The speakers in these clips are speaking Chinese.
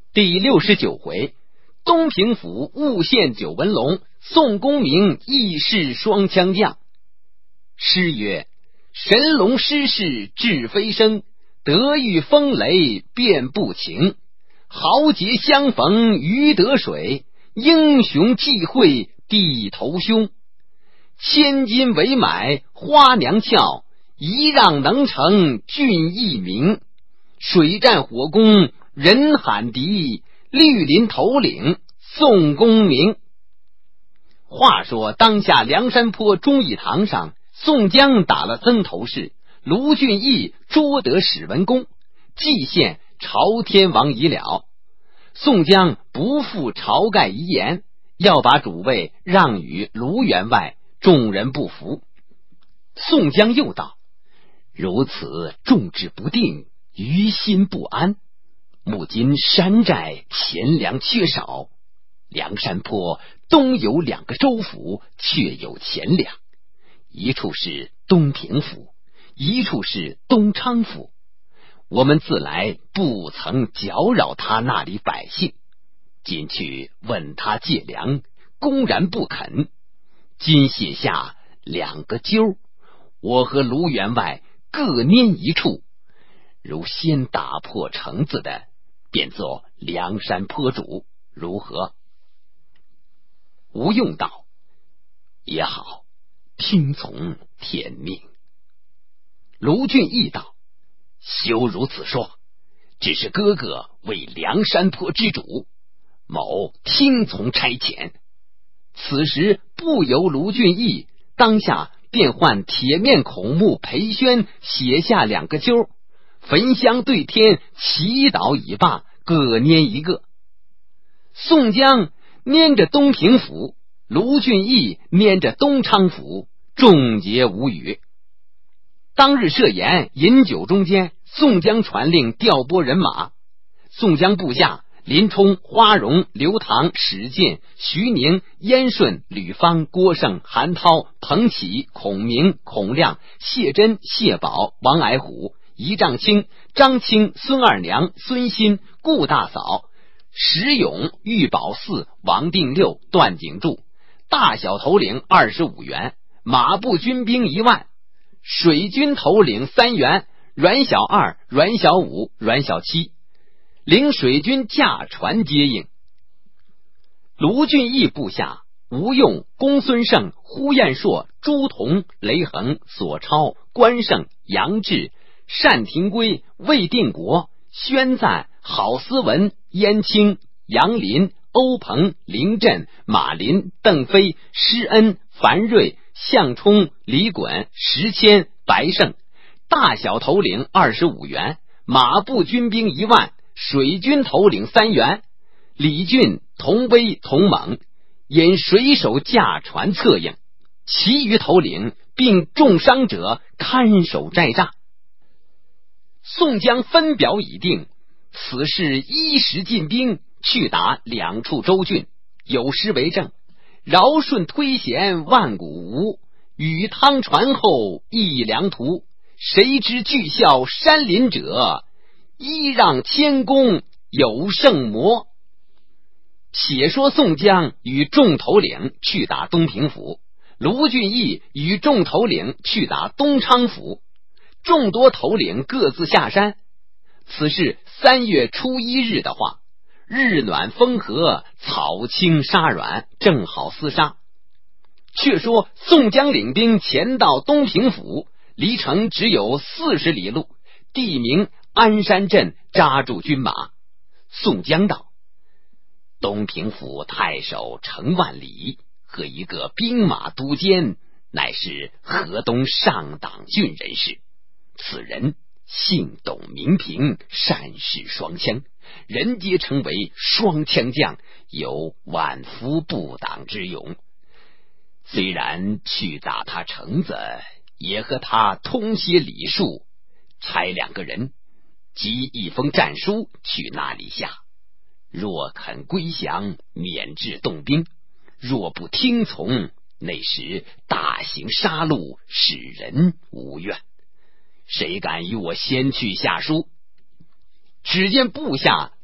第69回，东平府误献九纹龙，宋公明义士双枪将。诗曰：神龙失势志飞升，得遇风雷变不情。豪杰相逢鱼得水，英雄际会地头凶。千金为买花娘俏，一让能成俊逸名。水战火攻人喊敌，绿林头领宋公明。话说当下梁山坡忠义堂上，宋江打了曾头市，卢俊义捉得史文恭，蓟县朝天王已了。宋江不负晁盖遗言，要把主位让与卢员外，众人不服。宋江又道：如此众志不定，于心不安。目今山寨钱粮缺少，梁山坡东有2个州府却有钱粮，一处是东平府，一处是东昌府。我们自来不曾搅扰他那里百姓，今去问他借粮，公然不肯。今写下2个揪，我和卢员外各拈一处，如先打破城子的，便做梁山坡主，如何？吴用道：也好，听从天命。卢俊义道：休如此说，只是哥哥为梁山坡之主，某听从差遣。此时不由卢俊义，当下便唤铁面孔目裴宣写下2个揪，焚香对天，祈祷已罢，各拈一个。宋江拈着东平府，卢俊义拈着东昌府，众皆无语。当日设宴饮酒中间，宋江传令调拨人马。宋江部下林冲、花荣、刘唐、史进、徐宁、燕顺、吕方、郭盛、韩涛、彭起、孔明、孔亮、谢珍、谢宝、王矮虎、仪仗清、张清、孙二娘、孙新、顾大嫂、石勇、玉宝四、王定六、段景柱，大小头领25员，马步军兵1万，水军头领3员，阮小二、阮小五、阮小七，领水军驾船接应。卢俊义部下吴用、公孙胜、呼延灼、朱仝、雷横、索超、关胜、杨志、单廷圭、魏定国、宣赞、郝思文、燕青、杨林、欧鹏、林震、马林、邓飞、施恩、樊瑞、项冲、李衮、石谦、白胜，大小头领25员，马步军兵1万，水军头领3员，李俊、童威、童猛，引水手驾船策应，其余头领并重伤者看守寨栅。宋江分表已定，此事依时进兵，去打2处州郡，有诗为证：尧舜推贤万古无，禹汤传后一良图。谁知巨啸山林者，一让谦恭有圣魔。写说宋江与众头领去打东平府，卢俊义与众头领去打东昌府，众多头领各自下山。此是3月初1日的话，日暖风和，草青沙软，正好厮杀。却说宋江领兵前到东平府，离城只有40里路，地名鞍山镇，扎住军马。宋江道：东平府太守程万里和一个兵马都监，乃是河东上党郡人士，此人姓董名平，善使双枪，人皆称为双枪将，有万夫不挡之勇。虽然去打他城子，也和他通些礼数，差2个人寄一封战书去那里下，若肯归降，免治动兵；若不听从，那时大行杀戮，使人无怨。谁敢与我先去下书？只见部下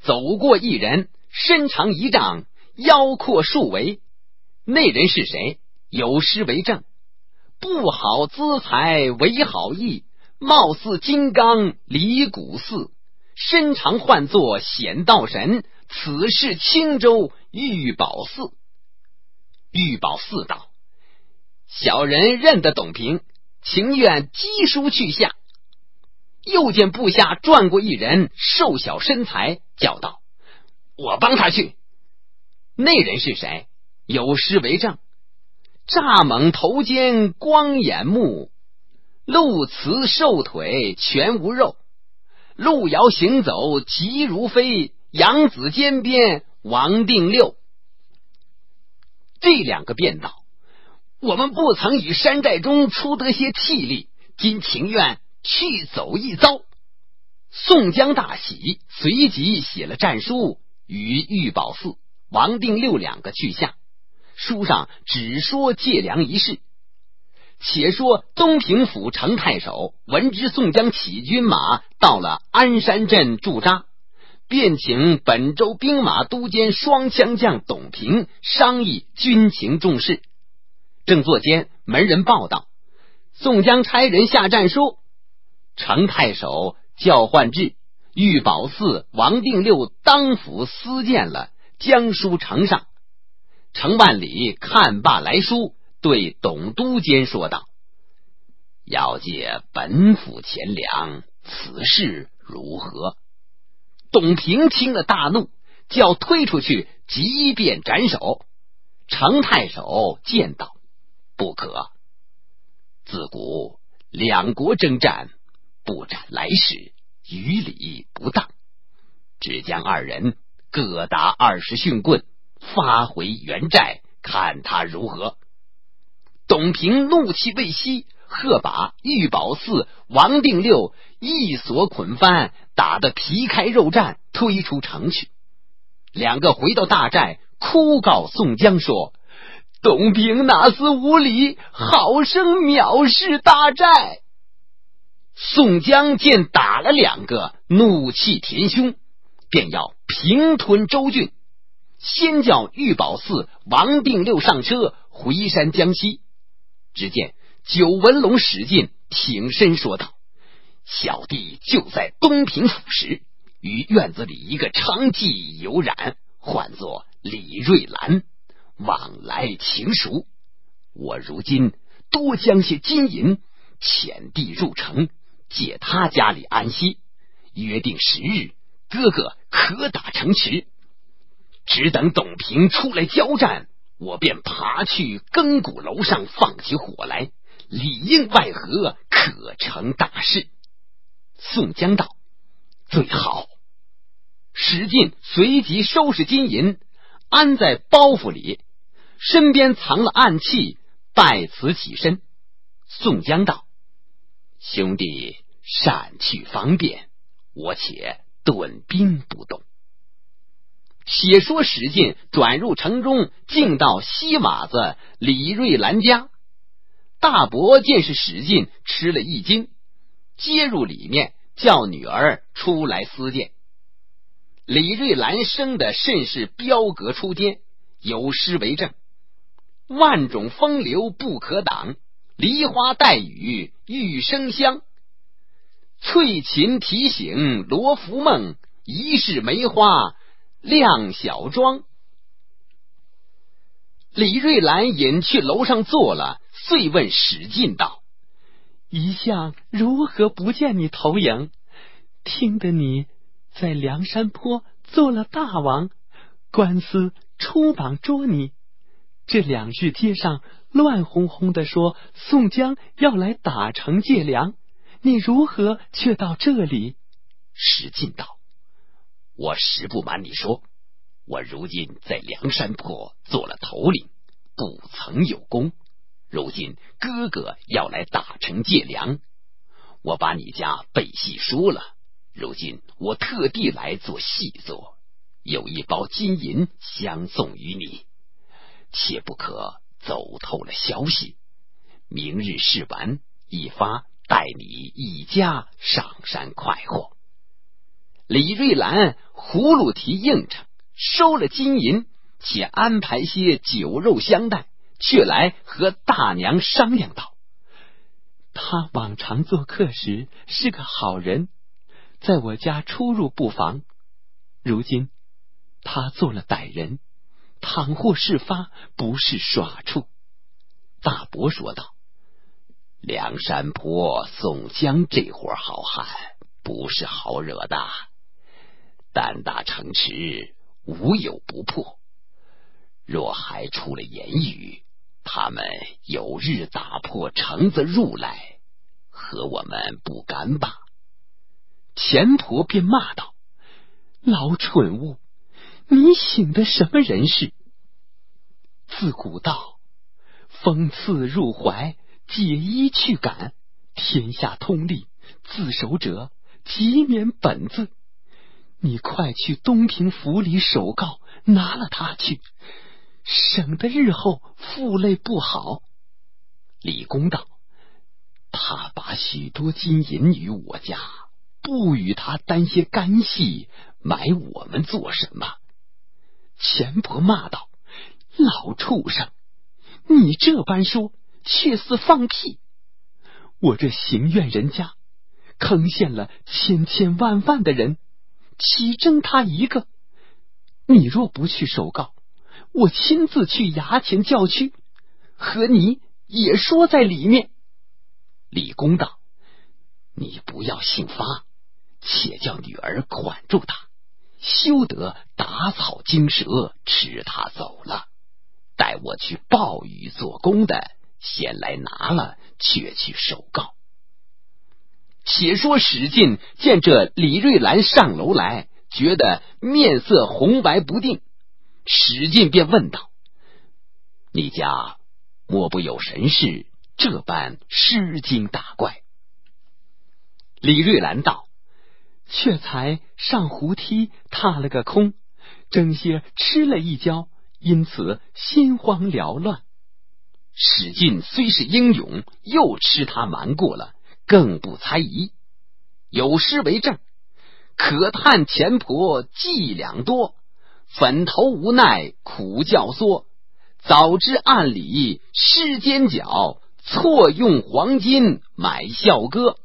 走过一人，身长1丈，腰阔数围。那人是谁？有诗为证：不好资财为好义，貌似金刚离骨似，身长唤作显道神，此是青州玉宝寺。玉宝寺道：小人认得董平，情愿赍书去下。又见部下转过一人，瘦小身材，叫道：我帮他去。那人是谁？有诗为证：蚱蜢头尖光眼目，鹿辞瘦腿全无肉，路遥行走急如飞，杨子肩边王定六。这2个辩道：我们不曾与山寨中出得些气力，今情愿去走一遭。宋江大喜，随即写了战书，与玉宝寺、王定六2个去下。书上只说借粮一事。且说东平府程太守闻知宋江起军马到了鞍山镇驻扎，便请本州兵马都监双枪将董平商议军情重事。正作间，门人报道宋江差人下战书。程太守叫唤至，玉宝寺、王定六当府私见了，将书呈上。程万里看罢来书，对董督监说道：要借本府钱粮，此事如何？董平听了大怒，叫推出去，即便斩首。程太守见道：不可，自古2国征战，不斩来使，于理不当，只将2人各打20训棍，发回原寨，看他如何。董平怒气未息，喝把玉宝寺、王定六一锁捆翻，打得皮开肉绽，推出城去。2个回到大寨，哭告宋江说：董平哪厮无礼，好生藐视大寨。宋江见打了2个，怒气填胸，便要平吞州郡，先叫玉宝寺、王定六上车回山江西。只见九纹龙史进挺身说道：小弟就在东平府时，与院子里一个娼妓有染，唤作李瑞兰，往来情熟。我如今多将些金银遣地入城，借他家里安息，约定10日，哥哥可打城池。只等董平出来交战，我便爬去更鼓楼上放起火来，里应外合，可成大事。宋江道：最好。史进随即收拾金银，安在包袱里，身边藏了暗器，拜辞起身。宋江道：兄弟善去方便，我且顿兵不动。且说史进转入城中，径到西马子李瑞兰家。大伯见是史进，吃了一惊，接入里面，叫女儿出来私见。李瑞兰生的甚是标格出间，有诗为证：万种风流不可挡，梨花带雨玉生香，翠琴提醒罗浮梦，一世梅花亮小庄。李瑞兰引去楼上坐了，遂问史进道：一向如何不见你投影？听得你在梁山坡做了大王，官司出榜捉你，这2日街上乱哄哄的说宋江要来打城借粮，你如何却到这里？史进道：我实不瞒你说，我如今在梁山坡做了头领，不曾有功。如今哥哥要来打城借粮，我把你家背戏说了，如今我特地来做细作，有一包金银相送于你，切不可走透了消息。明日事完一发，带你一家上山快活。 李瑞兰葫芦提应承，收了金银，且安排些酒肉相待，却来和大娘商量道：他往常做客时是个好人，在我家出入不妨，如今他做了歹人，倘或事发，不是耍处。大伯说道：梁山坡宋江这伙好汉不是好惹的，胆大城池，无有不破。若还出了言语，他们有日打破城子入来，和我们不干吧？钱婆便骂道：老蠢物，你醒的什么人事？自古道，风刺入怀，解衣去赶，天下通例，自首者即免本罪。你快去东平府里手告，拿了他去，省得日后负累不好。李公道：他把许多金银于我家，不与他担些干系，买我们做什么？钱婆骂道：老畜生，你这般说，却似放屁。我这行院人家坑陷了千千万万的人，岂争他一个？你若不去手告，我亲自去衙前叫去，和你也说在里面。李公道：你不要姓发，且叫女儿管住他，休得打草惊蛇，吃他走了。待我去报与做工的，先来拿了，却去手告。且说史进见这李瑞兰上楼来，觉得面色红白不定，史进便问道：你家莫不有神事，这般失惊打怪？李瑞兰道：却才上湖梯踏了个空，正些吃了一跤，因此心慌缭乱。史进虽是英勇，又吃他瞒过了，更不猜疑。有诗为证：可叹钱婆伎俩多，粉头无奈苦教唆。早知暗里施奸角，错用黄金买笑歌。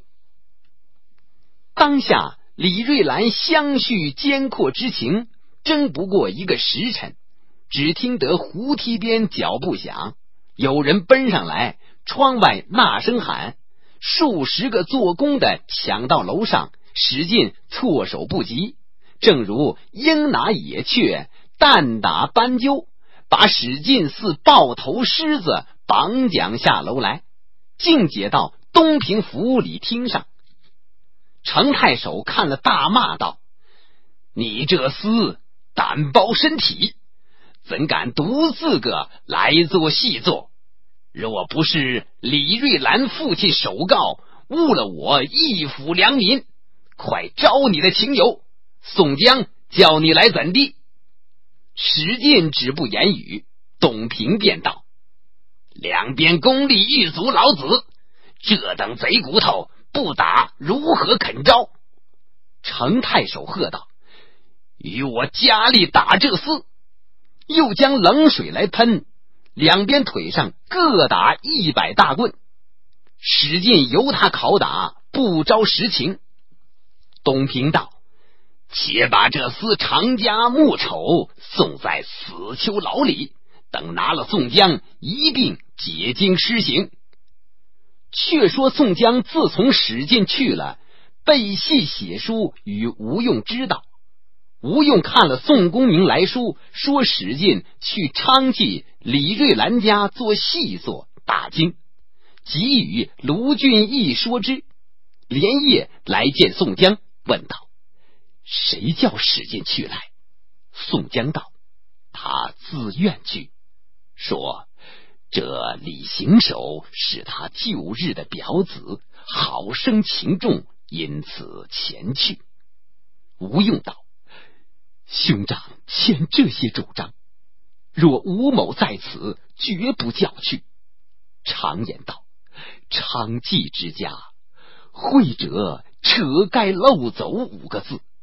当下李瑞兰相续奸阔之情，争不过一个时辰，只听得湖梯边脚步响，有人奔上来，窗外呐声喊，数十个做工的抢到楼上，史进措手不及，正如鹰拿野雀，弹打斑鸠，把史进似抱头狮子绑将下楼来，径解到东平府里厅上。程太守看了，大骂道：你这厮胆包身体，怎敢独自个来做细作？若不是李瑞兰父亲手告，误了我一府良民，快招你的情由，宋江叫你来怎地？史进止不言语，董平便道：两边公力狱卒老子，这等贼骨头不打如何肯招？程太守喝道：与我加力打这厮！又将冷水来喷，两边腿上各打100大棍。史进由他拷打，不招实情。董平道：且把这厮长家木丑送在死囚牢里，等拿了宋江，一并解经施行。却说宋江自从史进去了，背戏写书与吴用知道。吴用看了宋公明来书，说史进去昌记李瑞兰家做细作，大惊，即与卢俊义说之，连夜来见宋江，问道：谁叫史进去来？宋江道：他自愿去，说这李行首是他旧日的表子，好生情重，因此前去。吴用道：兄长欠这些主张，若吴某在此，绝不叫去。常言道：娼妓之家，会者扯盖漏走5个字，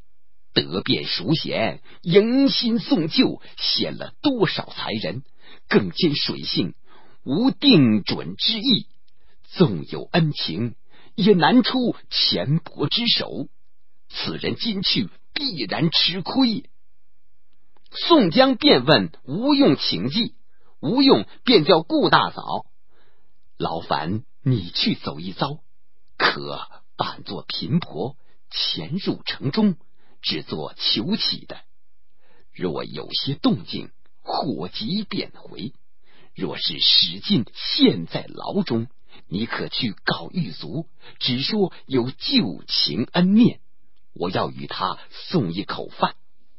得便赎贤，迎新送旧，显了多少才人，更兼水性，无定准之意，纵有恩情，也难出钱帛之手，此人今去必然吃亏。宋江便问吴用请计，吴用便叫顾大嫂，劳烦你去走一遭，可扮作贫婆，潜入城中，只做求乞的，若有些动静，火急便回。若是史进现在牢中，你可去告狱卒，只说有旧情恩念，我要与他送一口饭。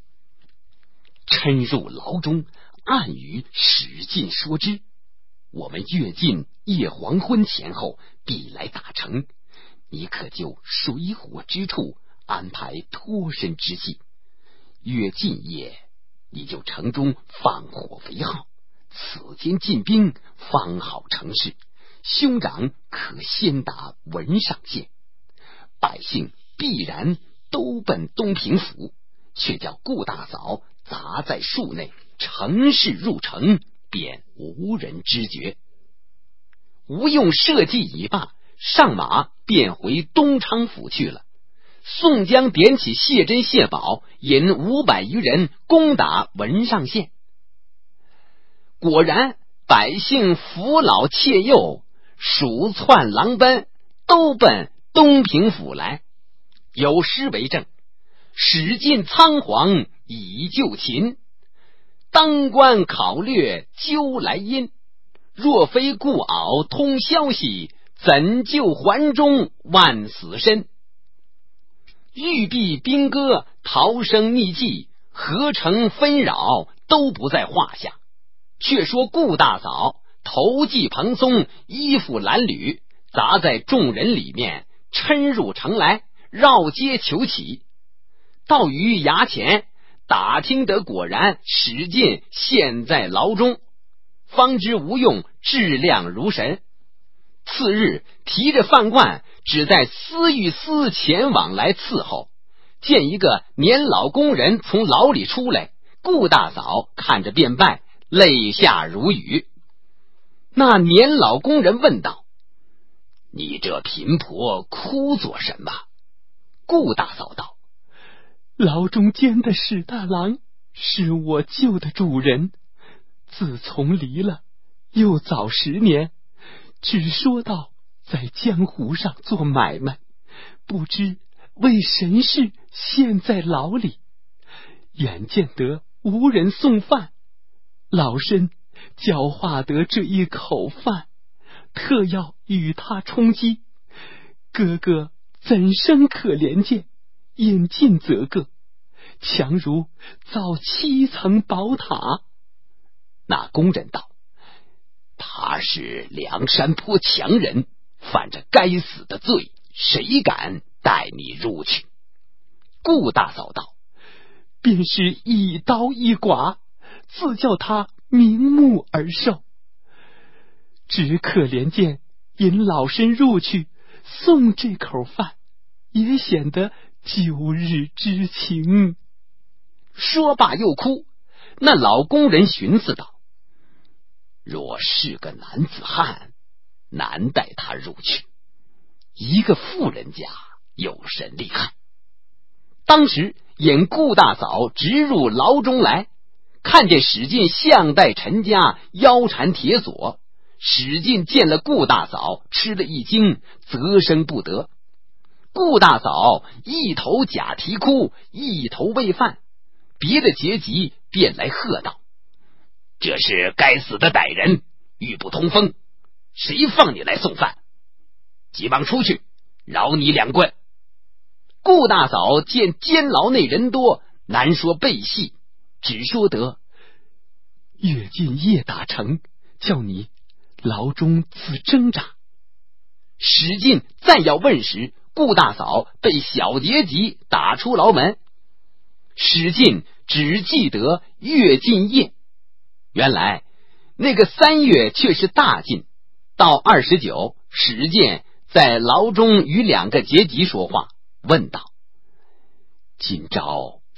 趁入牢中，暗与史进说之，我们越近夜黄昏前后必来打城，你可就水火之处安排脱身之计。越近夜，你就城中放火为号，此间进兵，方好成事。兄长可先打文上县，百姓必然都奔东平府，却叫顾大嫂砸在树内，乘势入城，便无人知觉。吴用设计已罢，上马便回东昌府去了。宋江点起谢珍、谢宝，引500余人攻打文上县。果然百姓扶老妾幼，鼠窜狼奔，都奔东平府来。有诗为证：史进仓皇以救秦，当官考略究来因。若非故敖通消息，怎救环中万死身？玉璧兵戈，逃生匿迹，何成纷扰，都不在话下。却说顾大嫂头系蓬松，衣服褴褛，砸在众人里面，嗔入城来，绕街求乞。到于衙前，打听得果然史进现在牢中，方知吴用质量如神。次日提着饭罐，只在司狱司前往来伺候。见一个年老工人从牢里出来，顾大嫂看着便拜，泪下如雨。那年老工人问道：你这贫婆哭做什么？顾大嫂道： 牢中监的史大郎是我救的主人，自从离了，又早10年，只说到在江湖上做买卖，不知为神事陷在牢里。眼见得无人送饭，老身教化得这一口饭，特要与他充饥。哥哥怎生可怜见，引进则个，强如造7层宝塔。 那工人道：他是梁山坡强人，犯着该死的罪，谁敢带你入去？顾大嫂道： 便是一刀一剐，自叫他瞑目而受。只可怜见引老身入去，送这口饭，也显得旧日之情。 说罢又哭。那老工人寻思道：若是个男子汉，难带他入去；一个妇人家，有甚厉害？当时引顾大嫂直入牢中来，看见史进项带陈家，腰缠铁锁。史进见了顾大嫂，吃了一惊，啧声不得。顾大嫂一头假啼哭，一头喂饭，别的阶级便来喝道：这是该死的歹人，语不通风，谁放你来送饭？急忙出去，饶你2棍。顾大嫂见监牢内人多，难说背细，只说得： 越近夜打城，叫你牢中自挣扎。 史进再要问时，顾大嫂被小阶级打出牢门。史进只记得越近夜，原来那个3月却是大禁。到29，史进在牢中与2个阶级说话，问道：今朝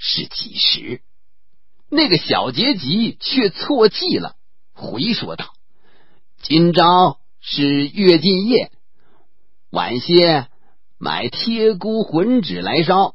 是几时？那个小节级却错记了，回说道：今朝是月尽夜，晚些买贴菇混纸来烧。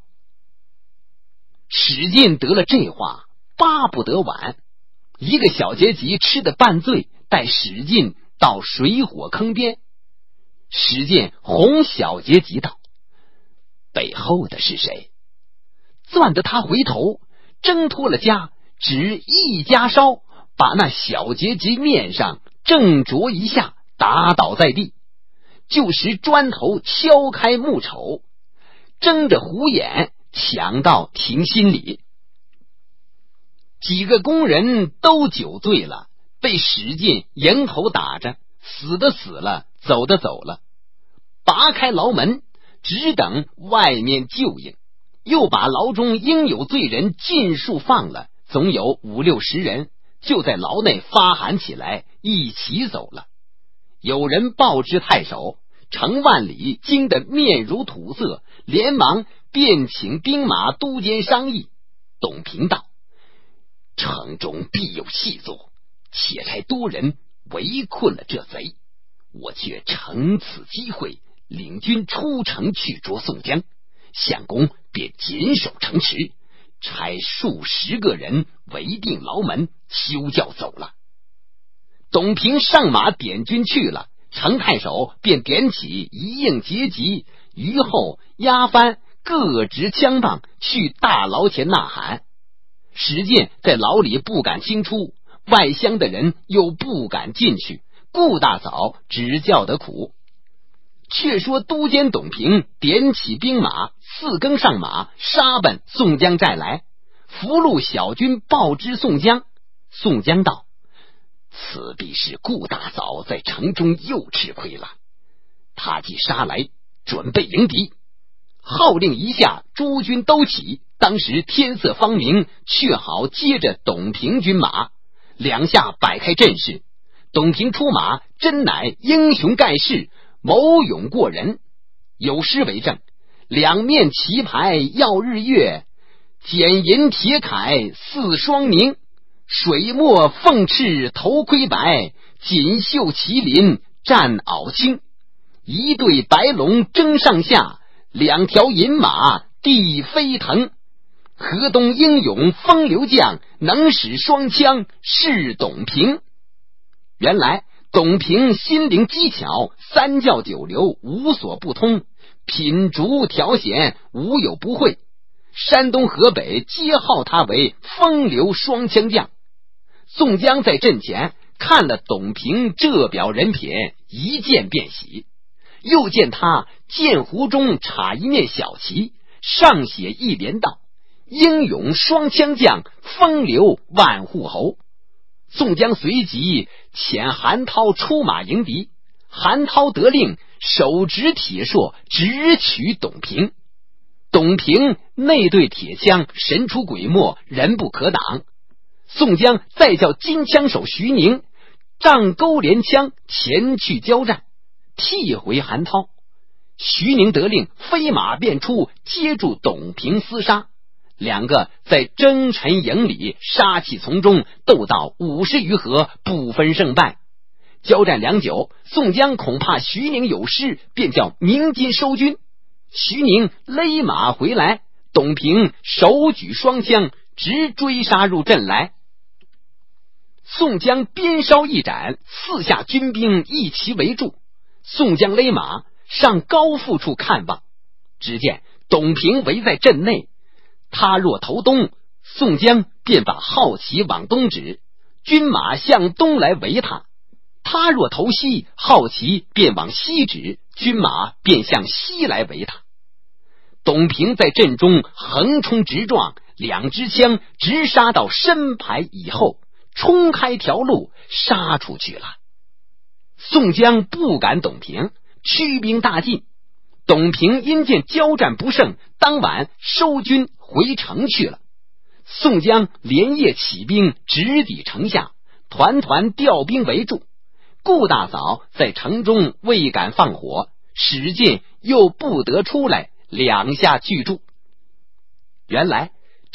史进得了这话，巴不得晚。一个小节级吃得半醉，带史进到水火坑边。史进哄小节级道：背后的是谁？攥得他回头，挣脱了家，只一家烧，把那小节级面上正着一下，打倒在地。就使砖头敲开木丑，睁着虎眼抢到亭心里。几个工人都酒醉了，被史进迎头打着，死的死了，走的走了。拔开牢门，只等外面救应，又把牢中应有罪人尽数放了，总有5、60人，就在牢内发喊起来，一起走了。有人报知太守，程万里惊得面如土色，连忙便请兵马都监商议。董平道：城中必有细作，且差多人围困了这贼，我却乘此机会领军出城去捉宋江，相公便紧守城池，差数十个人围定牢门，休教走了。董平上马点军去了，程太守便点起一应节级，于后押番各执枪棒去大牢前呐喊。史进在牢里不敢轻出，外乡的人又不敢进去，顾大嫂只叫得苦。却说都监董平点起兵马，4更上马，杀奔宋江寨来。俘虏小军报知宋江，宋江道：此必是顾大嫂在城中又吃亏了，他既杀来，准备迎敌。号令一下，诸军都起，当时天色方明，却好接着董平军马。两下摆开阵势，董平出马，真乃英雄盖世，谋勇过人。有诗为证：两面旗牌耀日月，剪银铁铠似双明。水墨凤翅头盔白，锦绣麒麟战袄青。一对白龙争上下，两条银马地飞腾。河东英勇风流将，能使双枪是董平。原来董平心灵机巧，三教九流无所不通，品竹调弦无有不会。山东河北皆号他为风流双枪将。宋江在阵前看了董平这表人品，一见便喜，又见他剑壶中插一面小旗，上写一联道：英勇双枪将，风流万户侯。宋江随即遣韩涛出马迎敌，韩涛得令，手执铁槊直取董平。董平那对铁枪神出鬼没，人不可挡。宋江再叫金枪手徐宁仗钩连枪前去交战，替回韩涛。徐宁得令，飞马便出，接住董平厮杀。两个在征尘营里杀气丛中斗到50余合，不分胜败。交战良久，宋江恐怕徐宁有失，便叫鸣金收军。徐宁勒马回来，董平手举双枪直追杀入阵来。宋江鞭梢一展，四下军兵一齐围住。宋江勒马上高阜处看望，只见董平围在阵内，他若投东，宋江便把号旗往东指，军马向东来围他；他若投西，号旗便往西指，军马便向西来围他。董平在阵中横冲直撞，两支枪直杀到身牌以后，冲开条路杀出去了。宋江不赶董平，驱兵大进。董平因见交战不胜，当晚收军回城去了。宋江连夜起兵直抵城下，团团调兵围住。顾大嫂在城中未敢放火，史进又不得出来，两下拒住。原来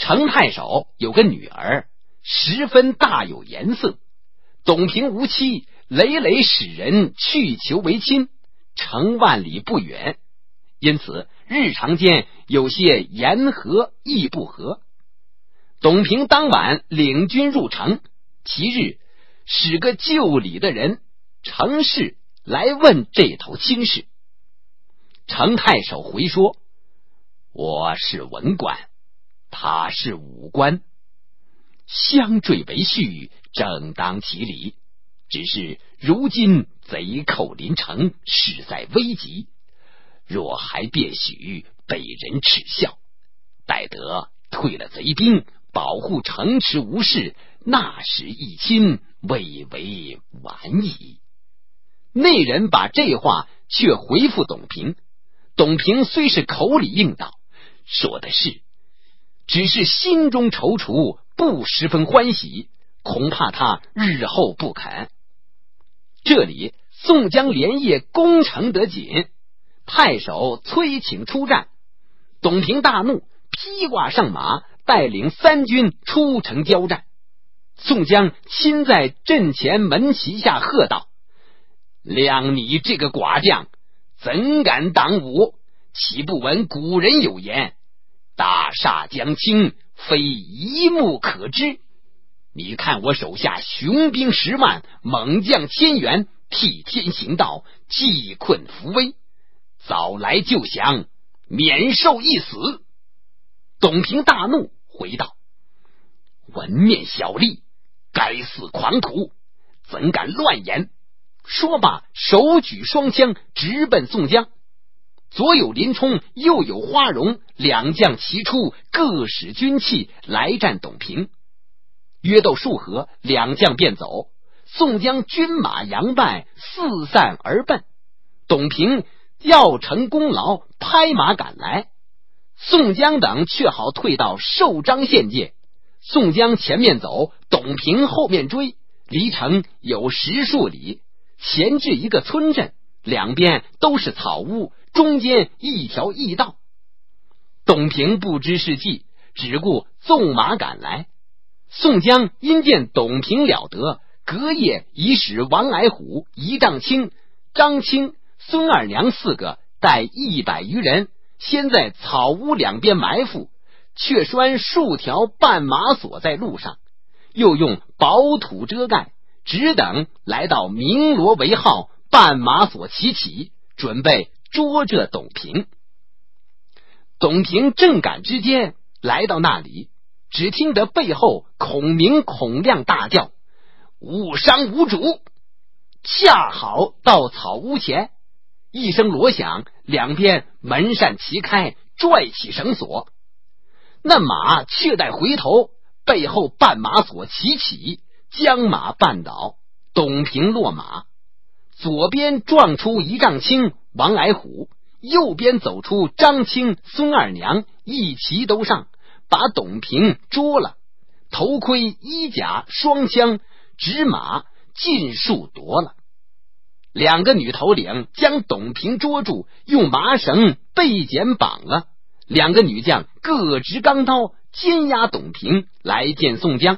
程太守有个女儿，十分大有颜色。董平无妻，累累使人去求为亲，程万里不远，因此日常间有些言和意不和。董平当晚领军入城，其日使个旧礼的人程氏来问这头亲事。程太守回说：我是文官，他是武官，相坠为婿，正当其理。只是如今贼寇临城，势在危急，若还便许，被人耻笑，待得退了贼兵，保护城池无事，那时一亲，未为晚矣。内人把这话却回复董平。董平虽是口里应道，说的是，只是心中踌躇，不十分欢喜，恐怕他日后不肯。这里宋江连夜攻城得紧，太守催请出战。董平大怒，披挂上马，带领三军出城交战。宋江亲在阵前门旗下喝道：谅你这个寡将，怎敢挡武？岂不闻古人有言，大厦将倾，非一目可知。你看我手下雄兵10万，猛将千员，替天行道，济困扶危，早来就降，免受一死。董平大怒，回道：文面小吏，该死狂徒，怎敢乱言？说罢，手举双枪，直奔宋江。左有林冲，右有花荣，两将齐出，各使军器来战董平。约斗数合，两将便走。宋江军马扬败，四散而奔。董平要成功劳，拍马赶来。宋江等却好退到寿张县界。宋江前面走，董平后面追，离城有10数里，前至一个村镇，两边都是草屋，中间一条驿道。董平不知是计，只顾纵马赶来。宋江因见董平了得，隔夜已使王矮虎、仪仗清、张清、孙二娘4个带100余人，先在草屋两边埋伏，却拴数条绊马索在路上，又用薄土遮盖，只等来到鸣锣为号，绊马索齐起，准备捉这董平。董平正赶之间，来到那里，只听得背后孔明、孔亮大叫：误伤无主！恰好到草屋前，一声锣响，两边门扇齐开，拽起绳索。那马却待回头，背后绊马索齐起，将马绊倒，董平落马。左边撞出仪仗清、王矮虎，右边走出张清、孙二娘，一齐都上，把董平捉了，头盔、衣甲、双枪、纸马尽数夺了。两个女头领将董平捉住，用麻绳背剪绑了。两个女将各执钢刀，监押董平来见宋江。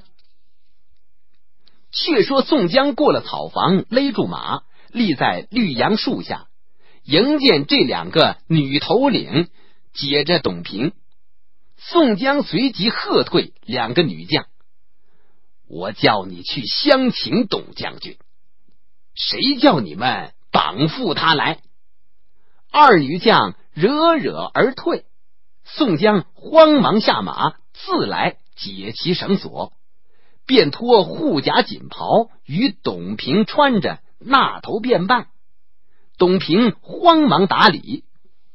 却说宋江过了草房，勒住马，立在绿杨树下，迎见这两个女头领解着董平。宋江随即喝退两个女将：我叫你去相请董将军，谁叫你们绑缚他来？二女将惹而退。宋江慌忙下马，自来解其绳索，便脱护甲锦袍与董平穿着，那头便办。董平慌忙打礼。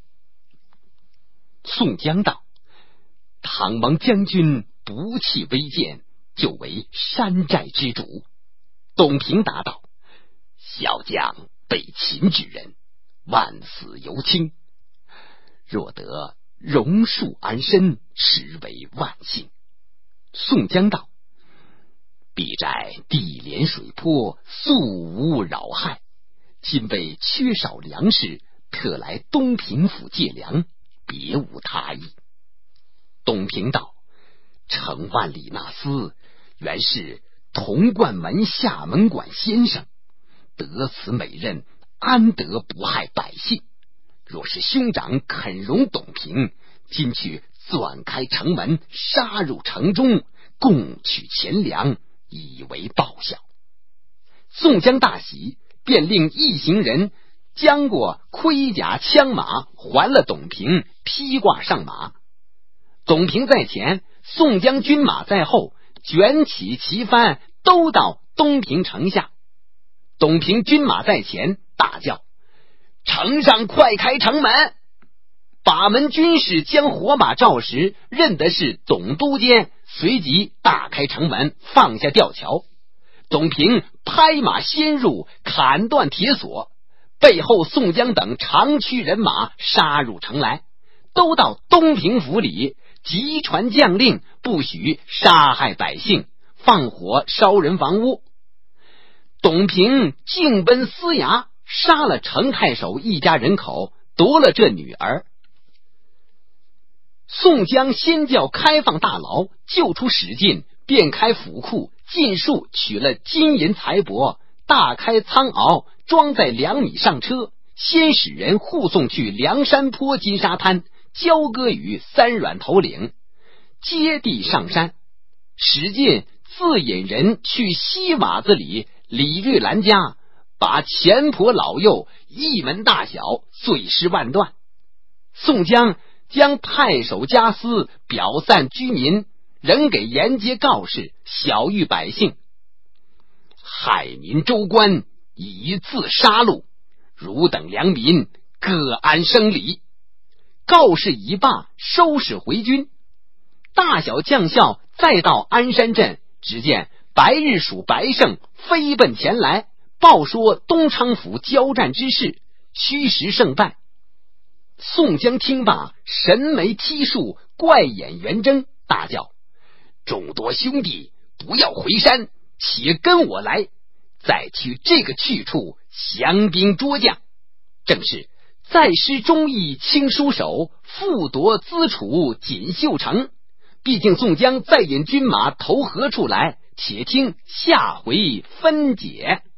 宋江道：倘蒙将军不弃微贱，就为山寨之主。董平答道：小将被擒之人，万死犹轻，若得榕树安身，实为万幸。宋江道：必寨地连水泊，素无扰害，今为缺少粮食，特来东平府借粮，别无他意。董平道： 程万里那厮原是潼关门下门管先生，得此美任，安得不害百姓？若是兄长肯容董平，今去钻开城门，杀入城中，共取钱粮，以为报效。宋江大喜，便令一行人将过盔甲枪马，还了董平，披挂上马。董平在前，宋江军马在后，卷起旗帆，都到东平城下。董平军马在前，大叫：城上快开城门！把门军士将火把照时，认得是董督监，随即大开城门，放下吊桥。董平拍马先入，砍断铁锁，背后宋江等长驱人马杀入城来，都到东平府里，急传将令，不许杀害百姓，放火烧人房屋。董平径奔司衙，杀了程太守一家人口，夺了这女儿。宋江先叫开放大牢，救出史进，便开府库，尽数取了金银财帛，大开仓廒，装在2米上车，先使人护送去梁山坡金沙滩，交割与3阮头领，接地上山。史进自引人去西瓦子里李瑞兰家，把钱婆老幼一门大小碎尸万段。宋江将太守家私表散居民，仍给沿街告示，晓谕百姓：害民州官以自杀戮，汝等良民各安生理。告示一罢，收拾回军。大小将校再到鞍山镇，只见白日鼠白胜飞奔前来，报说东昌府交战之事，虚实胜败。宋江听罢，神眉剔竖，怪眼圆睁，大叫：众多兄弟，不要回山，且跟我来，再去这个去处降兵捉将。正是再施忠义亲书手，复夺资储锦绣城。毕竟宋江再引军马投何处来？且听下回分解。